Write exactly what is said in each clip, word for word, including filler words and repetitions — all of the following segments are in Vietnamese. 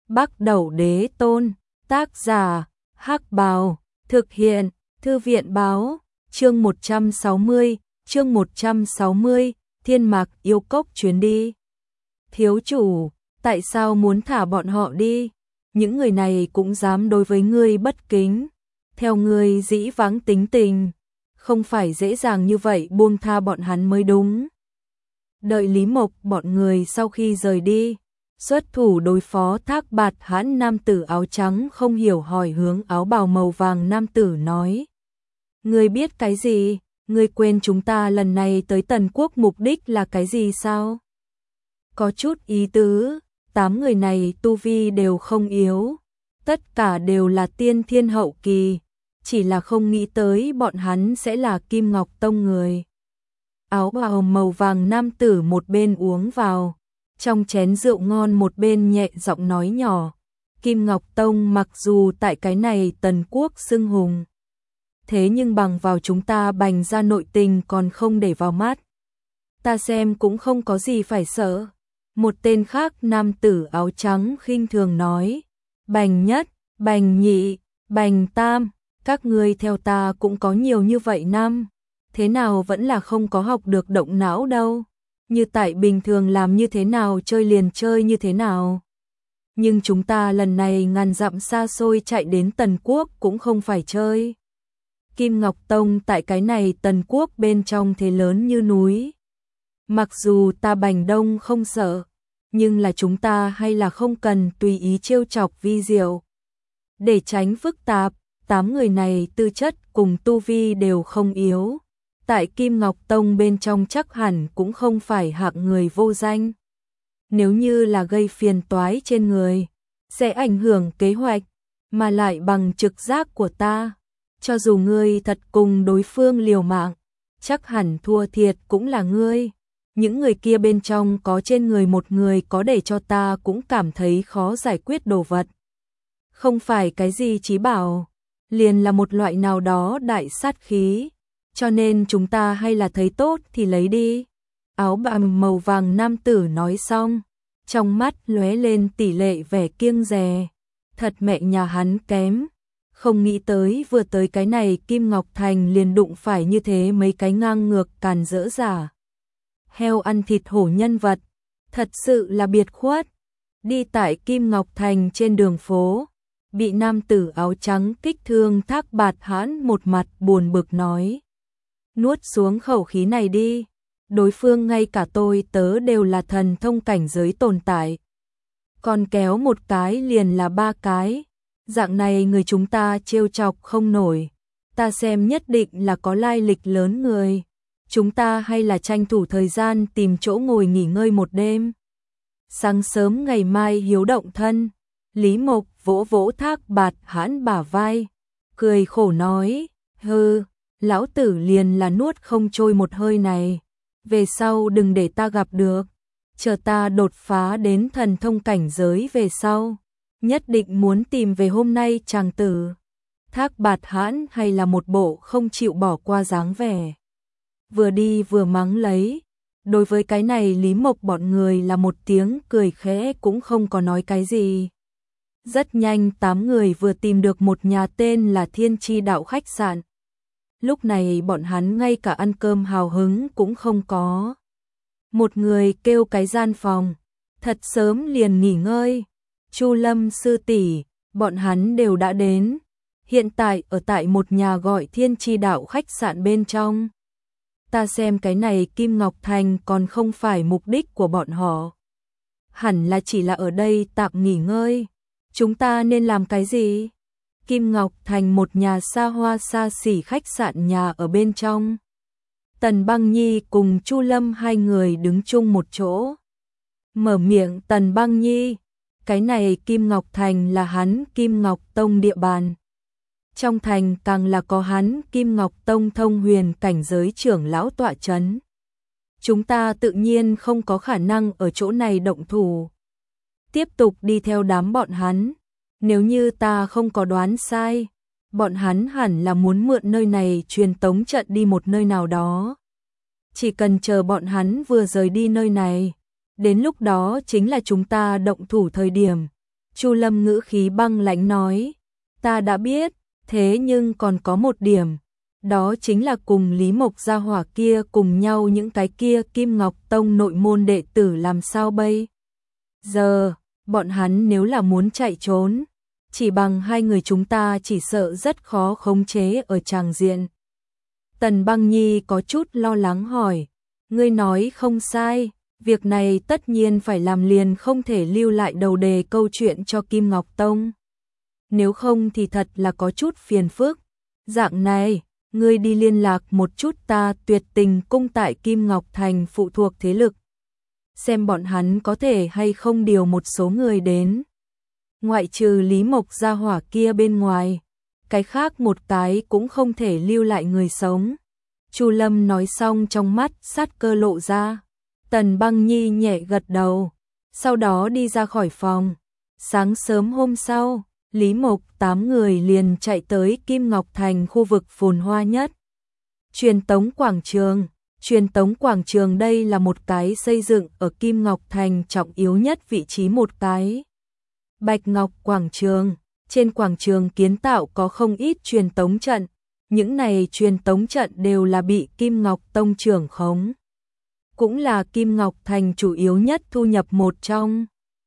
Bắc Đẩu Đế Tôn, tác giả, Hắc Bào, thực hiện, Thư viện báo, chương một trăm sáu mươi, chương một trăm sáu mươi, Thiên Mạc Yêu Cốc chuyến đi. Thiếu chủ, tại sao muốn thả bọn họ đi? Những người này cũng dám đối với ngươi bất kính. Theo ngươi dĩ vãng tính tình, không phải dễ dàng như vậy buông tha bọn hắn mới đúng. Đợi Lý Mộc bọn người sau khi rời đi, xuất thủ đối phó Thác Bạt Hãn nam tử áo trắng không hiểu hỏi hướng áo bào màu vàng nam tử nói. Ngươi biết cái gì? Ngươi quên chúng ta lần này tới Tần Quốc mục đích là cái gì sao? Có chút ý tứ, tám người này tu vi đều không yếu, tất cả đều là tiên thiên hậu kỳ, chỉ là không nghĩ tới bọn hắn sẽ là Kim Ngọc Tông người. Áo bào màu vàng nam tử một bên uống vào, trong chén rượu ngon một bên nhẹ giọng nói nhỏ, Kim Ngọc Tông mặc dù tại cái này Tần Quốc xưng hùng, thế nhưng bằng vào chúng ta bành ra nội tình còn không để vào mắt. Ta xem cũng không có gì phải sợ. Một tên khác nam tử áo trắng khinh thường nói, Bành nhất, Bành nhị, Bành tam, các ngươi theo ta cũng có nhiều như vậy năm, thế nào vẫn là không có học được động não đâu, như tại bình thường làm như thế nào chơi liền chơi như thế nào. Nhưng chúng ta lần này ngàn dặm xa xôi chạy đến Tần Quốc cũng không phải chơi. Kim Ngọc Tông tại cái này Tần Quốc bên trong thế lớn như núi. Mặc dù ta Bành Đông không sợ, nhưng là chúng ta hay là không cần tùy ý trêu chọc vi diệu. Để tránh phức tạp, tám người này tư chất cùng tu vi đều không yếu. Tại Kim Ngọc Tông bên trong chắc hẳn cũng không phải hạng người vô danh. Nếu như là gây phiền toái trên người, sẽ ảnh hưởng kế hoạch, mà lại bằng trực giác của ta. Cho dù ngươi thật cùng đối phương liều mạng, chắc hẳn thua thiệt cũng là ngươi. Những người kia bên trong có trên người một người có để cho ta cũng cảm thấy khó giải quyết đồ vật. Không phải cái gì chí bảo, liền là một loại nào đó đại sát khí, cho nên chúng ta hay là thấy tốt thì lấy đi. Áo bào màu vàng nam tử nói xong, trong mắt lóe lên tỷ lệ vẻ kiêng dè. Thật mẹ nhà hắn kém, không nghĩ tới vừa tới cái này Kim Ngọc Thành liền đụng phải như thế mấy cái ngang ngược càn rỡ giả. Heo ăn thịt hổ nhân vật, thật sự là biệt khuất. Đi tại Kim Ngọc Thành trên đường phố, bị nam tử áo trắng kích thương Thác Bạt Hãn một mặt buồn bực nói. Nuốt xuống khẩu khí này đi, đối phương ngay cả tôi tớ đều là thần thông cảnh giới tồn tại. Còn kéo một cái liền là ba cái, dạng này người chúng ta trêu chọc không nổi, ta xem nhất định là có lai lịch lớn người. Chúng ta hay là tranh thủ thời gian tìm chỗ ngồi nghỉ ngơi một đêm. Sáng sớm ngày mai hiếu động thân, Lý Mộc vỗ vỗ Thác Bạt Hãn bả vai, cười khổ nói, hừ, lão tử liền là nuốt không trôi một hơi này, về sau đừng để ta gặp được, chờ ta đột phá đến thần thông cảnh giới về sau, nhất định muốn tìm về hôm nay chàng tử. Thác Bạt Hãn hay là một bộ không chịu bỏ qua dáng vẻ. Vừa đi vừa mắng lấy, đối với cái này Lý Mộc bọn người là một tiếng cười khẽ cũng không có nói cái gì. Rất nhanh tám người vừa tìm được một nhà tên là Thiên Chi Đạo khách sạn. Lúc này bọn hắn ngay cả ăn cơm hào hứng cũng không có. Một người kêu cái gian phòng, thật sớm liền nghỉ ngơi. Chu Lâm sư tỷ, bọn hắn đều đã đến, hiện tại ở tại một nhà gọi Thiên Chi Đạo khách sạn bên trong. Ta xem cái này Kim Ngọc Thành còn không phải mục đích của bọn họ. Hẳn là chỉ là ở đây tạm nghỉ ngơi. Chúng ta nên làm cái gì? Kim Ngọc Thành một nhà xa hoa xa xỉ khách sạn nhà ở bên trong. Tần Băng Nhi cùng Chu Lâm hai người đứng chung một chỗ. Mở miệng Tần Băng Nhi, cái này Kim Ngọc Thành là hắn Kim Ngọc Tông địa bàn. Trong thành càng là có hắn Kim Ngọc Tông thông huyền cảnh giới trưởng lão tọa chấn. Chúng ta tự nhiên không có khả năng ở chỗ này động thủ. Tiếp tục đi theo đám bọn hắn. Nếu như ta không có đoán sai, bọn hắn hẳn là muốn mượn nơi này truyền tống trận đi một nơi nào đó. Chỉ cần chờ bọn hắn vừa rời đi nơi này, đến lúc đó chính là chúng ta động thủ thời điểm. Chu Lâm ngữ khí băng lãnh nói, ta đã biết, thế nhưng còn có một điểm, đó chính là cùng Lý Mộc gia hỏa kia cùng nhau những cái kia Kim Ngọc Tông nội môn đệ tử làm sao bây giờ, bọn hắn nếu là muốn chạy trốn, chỉ bằng hai người chúng ta chỉ sợ rất khó khống chế ở tràng diện. Tần Băng Nhi có chút lo lắng hỏi, ngươi nói không sai, việc này tất nhiên phải làm liền không thể lưu lại đầu đề câu chuyện cho Kim Ngọc Tông. Nếu không thì thật là có chút phiền phức. Dạng này, ngươi đi liên lạc một chút ta Tuyệt Tình cung tại Kim Ngọc Thành phụ thuộc thế lực. Xem bọn hắn có thể hay không điều một số người đến. Ngoại trừ Lý Mộc gia hỏa kia bên ngoài, cái khác một cái cũng không thể lưu lại người sống. Chu Lâm nói xong trong mắt sát cơ lộ ra. Tần Băng Nhi nhẹ gật đầu, sau đó đi ra khỏi phòng. Sáng sớm hôm sau, Lý Mộc tám người liền chạy tới Kim Ngọc Thành khu vực phồn hoa nhất. Truyền tống quảng trường. Truyền tống quảng trường đây là một cái xây dựng ở Kim Ngọc Thành trọng yếu nhất vị trí một cái. Bạch Ngọc quảng trường. Trên quảng trường kiến tạo có không ít truyền tống trận. Những này truyền tống trận đều là bị Kim Ngọc Tông trưởng khống. Cũng là Kim Ngọc Thành chủ yếu nhất thu nhập một trong.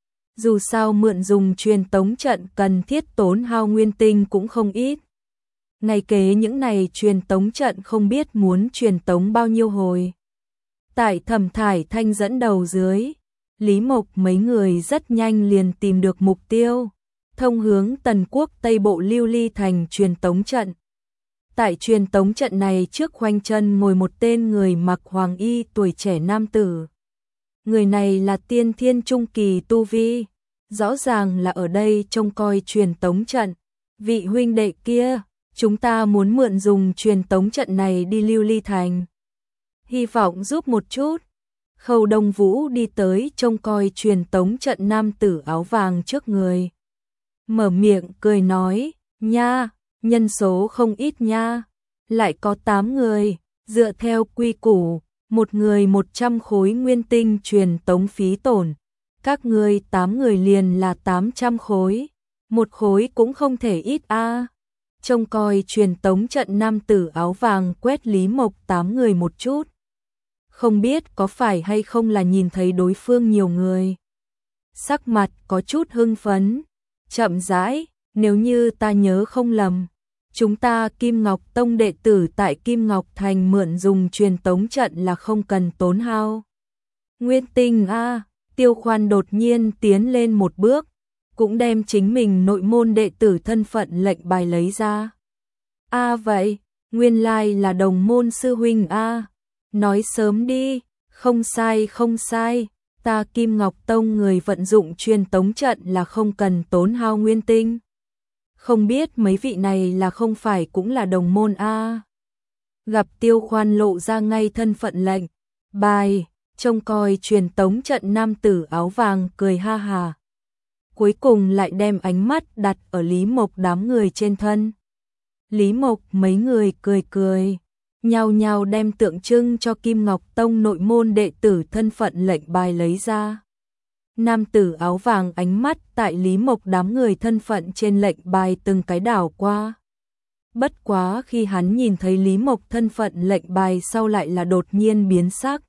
Dù sao mượn dùng truyền tống trận cần thiết tốn hao nguyên tinh cũng không ít. Ngày kế những này truyền tống trận không biết muốn truyền tống bao nhiêu hồi. Tại Thẩm Thải Thanh dẫn đầu dưới, Lý Mộc mấy người rất nhanh liền tìm được mục tiêu, thông hướng Tần Quốc Tây Bộ Lưu Ly Thành truyền tống trận. Tại truyền tống trận này trước khoanh chân ngồi một tên người mặc hoàng y tuổi trẻ nam tử. Người này là tiên thiên trung kỳ tu vi, rõ ràng là ở đây trông coi truyền tống trận. Vị huynh đệ kia, chúng ta muốn mượn dùng truyền tống trận này đi Lưu Ly Thành. Hy vọng giúp một chút. Khâu Đông Vũ đi tới trông coi truyền tống trận nam tử áo vàng trước người. Mở miệng cười nói, nha, nhân số không ít nha, lại có tám người, dựa theo quy củ, một người một trăm khối nguyên tinh truyền tống phí tổn, các ngươi tám người liền là tám trăm khối, một khối cũng không thể ít a. À. Trông coi truyền tống trận nam tử áo vàng quét Lý Mộc tám người một chút. Không biết có phải hay không là nhìn thấy đối phương nhiều người. Sắc mặt có chút hưng phấn, chậm rãi, nếu như ta nhớ không lầm, chúng ta Kim Ngọc Tông đệ tử tại Kim Ngọc Thành mượn dùng truyền tống trận là không cần tốn hao nguyên tinh a. À, Tiêu Khoan đột nhiên tiến lên một bước, cũng đem chính mình nội môn đệ tử thân phận lệnh bài lấy ra. A à, vậy, nguyên lai là đồng môn sư huynh a. À. Nói sớm đi, không sai không sai, ta Kim Ngọc Tông người vận dụng truyền tống trận là không cần tốn hao nguyên tinh. Không biết mấy vị này là không phải cũng là đồng môn a. À. Gặp Tiêu Khoan lộ ra ngay thân phận lệnh bài, trông coi truyền tống trận nam tử áo vàng cười ha hà. Cuối cùng lại đem ánh mắt đặt ở Lý Mộc đám người trên thân. Lý Mộc mấy người cười cười, nhao nhao đem tượng trưng cho Kim Ngọc Tông nội môn đệ tử thân phận lệnh bài lấy ra. Nam tử áo vàng ánh mắt tại Lý Mộc đám người thân phận trên lệnh bài từng cái đảo qua. Bất quá khi hắn nhìn thấy Lý Mộc thân phận lệnh bài sau lại là đột nhiên biến sắc.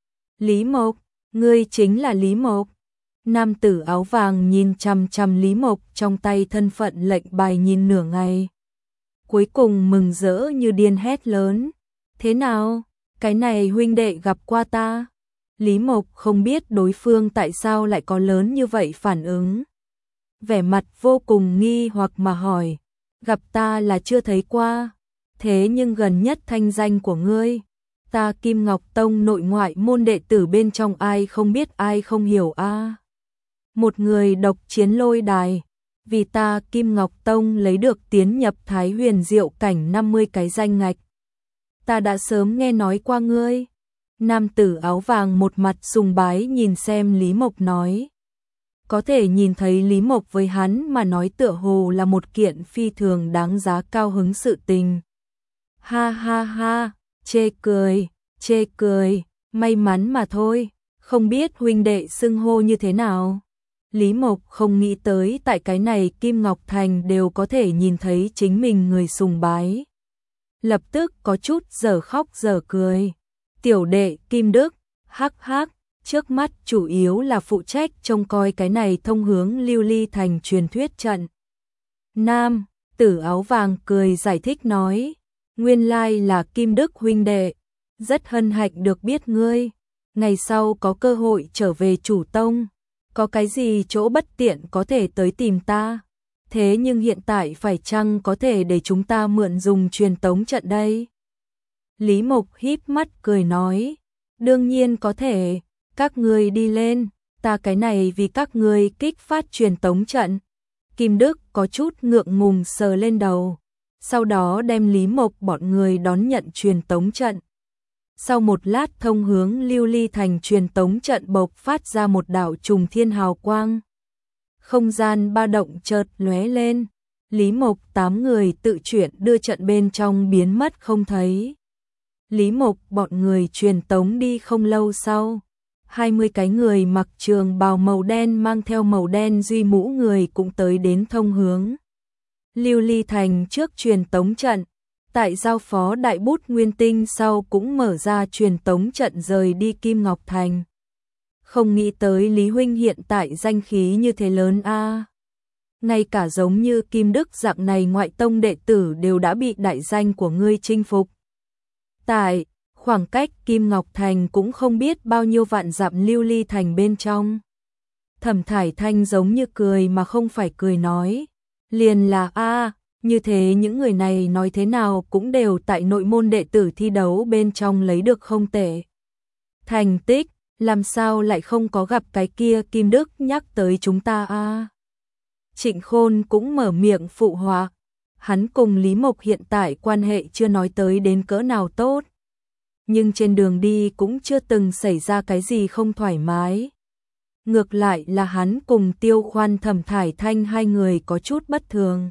Lý Mộc, ngươi chính là Lý Mộc. Nam tử áo vàng nhìn chằm chằm Lý Mộc trong tay thân phận lệnh bài nhìn nửa ngày. Cuối cùng mừng rỡ như điên hét lớn. Thế nào? Cái này huynh đệ gặp qua ta. Lý Mộc không biết đối phương tại sao lại có lớn như vậy phản ứng. Vẻ mặt vô cùng nghi hoặc mà hỏi. Gặp ta là chưa thấy qua. Thế nhưng gần nhất thanh danh của ngươi. Ta Kim Ngọc Tông nội ngoại môn đệ tử bên trong ai không biết ai không hiểu a. À. Một người độc chiến lôi đài. Vì ta Kim Ngọc Tông lấy được tiến nhập Thái Huyền Diệu cảnh năm mươi cái danh ngạch. Ta đã sớm nghe nói qua ngươi. Nam tử áo vàng một mặt sùng bái nhìn xem Lý Mộc nói. Có thể nhìn thấy Lý Mộc với hắn mà nói tựa hồ là một kiện phi thường đáng giá cao hứng sự tình. Ha ha ha, chê cười, chê cười, may mắn mà thôi, không biết huynh đệ xưng hô như thế nào. Lý Mộc không nghĩ tới tại cái này Kim Ngọc Thành đều có thể nhìn thấy chính mình người sùng bái. Lập tức có chút dở khóc dở cười. Tiểu đệ Kim Đức, hắc hắc, trước mắt chủ yếu là phụ trách trông coi cái này thông hướng Lưu Ly Thành truyền thuyết trận. Nam, tử áo vàng cười giải thích nói, nguyên lai là Kim Đức huynh đệ, rất hân hạnh được biết ngươi, ngày sau có cơ hội trở về chủ tông, có cái gì chỗ bất tiện có thể tới tìm ta, thế nhưng hiện tại phải chăng có thể để chúng ta mượn dùng truyền tống trận đây? Lý Mộc híp mắt cười nói, đương nhiên có thể, các ngươi đi lên, ta cái này vì các ngươi kích phát truyền tống trận. Kim Đức có chút ngượng ngùng sờ lên đầu, sau đó đem Lý Mộc bọn người đón nhận truyền tống trận. Sau một lát thông hướng Lưu Ly Thành truyền tống trận bộc phát ra một đạo trùng thiên hào quang. Không gian ba động chợt lóe lên, Lý Mộc tám người tự chuyển đưa trận bên trong biến mất không thấy. Lý Mộc bọn người truyền tống đi không lâu sau, hai mươi cái người mặc trường bào màu đen mang theo màu đen duy mũ người cũng tới đến thông hướng Lưu Ly Thành trước truyền tống trận. Tại giao phó đại bút nguyên tinh sau cũng mở ra truyền tống trận rời đi Kim Ngọc Thành. Không nghĩ tới Lý huynh hiện tại danh khí như thế lớn a. À. Ngay cả giống như Kim Đức dạng này ngoại tông đệ tử đều đã bị đại danh của ngươi chinh phục. Tại khoảng cách Kim Ngọc Thành cũng không biết bao nhiêu vạn dặm Lưu Ly Thành bên trong. Thẩm Thải Thanh giống như cười mà không phải cười nói, liền là a, à, như thế những người này nói thế nào cũng đều tại nội môn đệ tử thi đấu bên trong lấy được không tệ thành tích, làm sao lại không có gặp cái kia Kim Đức nhắc tới chúng ta a. À. Trịnh Khôn cũng mở miệng phụ họa, hắn cùng Lý Mộc hiện tại quan hệ chưa nói tới đến cỡ nào tốt, nhưng trên đường đi cũng chưa từng xảy ra cái gì không thoải mái. Ngược lại là hắn cùng Tiêu Khoan Thẩm Thải Thanh hai người có chút bất thường.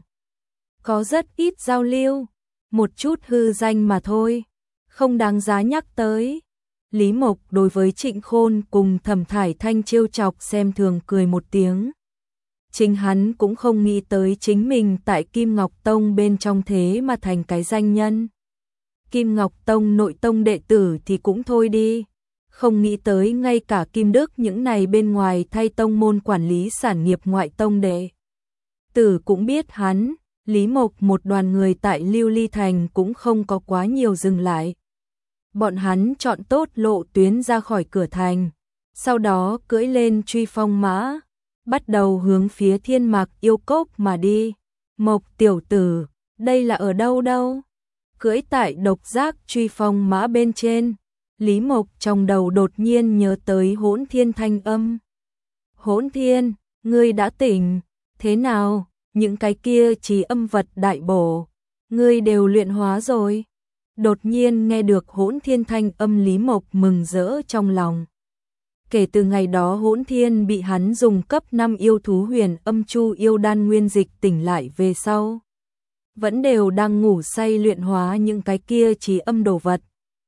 Có rất ít giao lưu, một chút hư danh mà thôi, không đáng giá nhắc tới. Lý Mộc đối với Trịnh Khôn cùng Thẩm Thải Thanh trêu chọc xem thường cười một tiếng. Chính hắn cũng không nghĩ tới chính mình tại Kim Ngọc Tông bên trong thế mà thành cái danh nhân. Kim Ngọc Tông nội tông đệ tử thì cũng thôi đi, không nghĩ tới ngay cả Kim Đức những này bên ngoài thay tông môn quản lý sản nghiệp ngoại tông đệ tử cũng biết hắn. Lý Mộc một đoàn người tại Lưu Ly Thành cũng không có quá nhiều dừng lại. Bọn hắn chọn tốt lộ tuyến ra khỏi cửa thành, sau đó cưỡi lên truy phong mã, bắt đầu hướng phía Thiên Mạc Yêu Cốc mà đi. Mộc tiểu tử, đây là ở đâu đâu? Cưỡi tại độc giác truy phong mã bên trên, Lý Mộc trong đầu đột nhiên nhớ tới Hỗn Thiên thanh âm. Hỗn Thiên, ngươi đã tỉnh, thế nào? Những cái kia trí âm vật đại bổ, ngươi đều luyện hóa rồi. Đột nhiên nghe được Hỗn Thiên thanh âm, Lý Mộc mừng rỡ trong lòng. Kể từ ngày đó Hỗn Thiên bị hắn dùng cấp năm yêu thú huyền âm chu yêu đan nguyên dịch tỉnh lại về sau, vẫn đều đang ngủ say luyện hóa những cái kia trí âm đồ vật.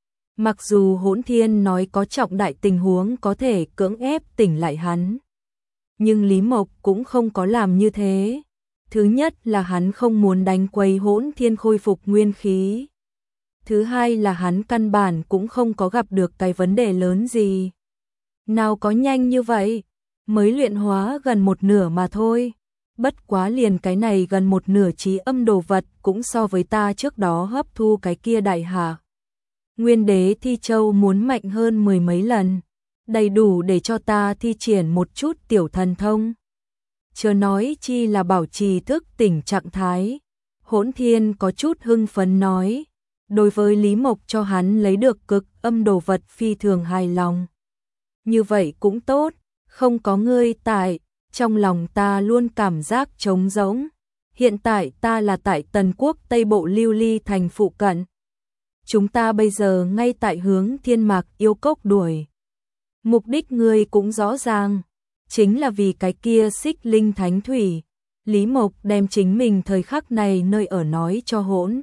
Mặc dù Hỗn Thiên nói có trọng đại tình huống có thể cưỡng ép tỉnh lại hắn, nhưng Lý Mộc cũng không có làm như thế. Thứ nhất là hắn không muốn đánh quấy Hỗn Thiên khôi phục nguyên khí. Thứ hai là hắn căn bản cũng không có gặp được cái vấn đề lớn gì. Nào có nhanh như vậy, mới luyện hóa gần một nửa mà thôi. Bất quá liền cái này gần một nửa trí âm đồ vật cũng so với ta trước đó hấp thu cái kia đại hạ Nguyên Đế Thi Châu muốn mạnh hơn mười mấy lần, đầy đủ để cho ta thi triển một chút tiểu thần thông. Chớ nói chi là bảo trì thức tỉnh trạng thái. Hỗn Thiên có chút hưng phấn nói, đối với Lý Mộc cho hắn lấy được cực âm đồ vật phi thường hài lòng. Như vậy cũng tốt, không có ngươi tại, trong lòng ta luôn cảm giác trống rỗng. Hiện tại ta là tại Tần Quốc Tây Bộ Lưu Ly Thành phụ cận. Chúng ta bây giờ ngay tại hướng Thiên Mạc Yêu Cốc đuổi. Mục đích ngươi cũng rõ ràng, chính là vì cái kia Xích Linh Thánh Thủy. Lý Mộc đem chính mình thời khắc này nơi ở nói cho Hỗn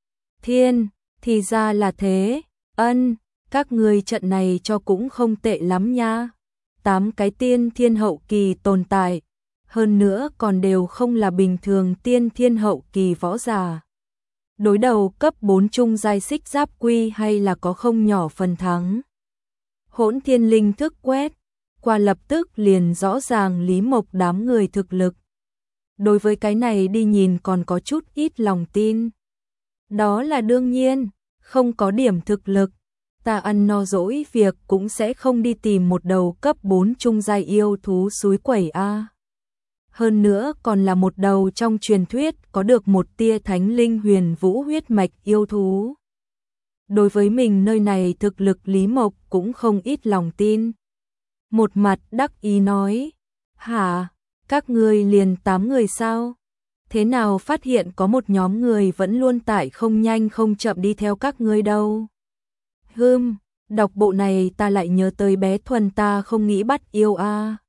Thiên, thì ra là thế, ân, các ngươi trận này cho cũng không tệ lắm nha. tám cái tiên thiên hậu kỳ tồn tại, hơn nữa còn đều không là bình thường tiên thiên hậu kỳ võ giả. Đối đầu cấp bốn trung giai xích giáp quy hay là có không nhỏ phần thắng. Hỗn Thiên Linh thức quét qua lập tức liền rõ ràng Lý Mộc đám người thực lực. Đối với cái này đi nhìn còn có chút ít lòng tin. Đó là đương nhiên, không có điểm thực lực, ta ăn no dỗi việc cũng sẽ không đi tìm một đầu cấp bốn trung giai yêu thú suối quẩy a. Hơn nữa còn là một đầu trong truyền thuyết có được một tia thánh linh huyền vũ huyết mạch yêu thú. Đối với mình nơi này thực lực Lý Mộc cũng không ít lòng tin. Một mặt đắc ý nói, hả, các ngươi liền tám người sao? Thế nào phát hiện có một nhóm người vẫn luôn tại không nhanh không chậm đi theo các ngươi đâu? Hừm, đọc bộ này ta lại nhớ tới bé Thuần ta không nghĩ bắt yêu a.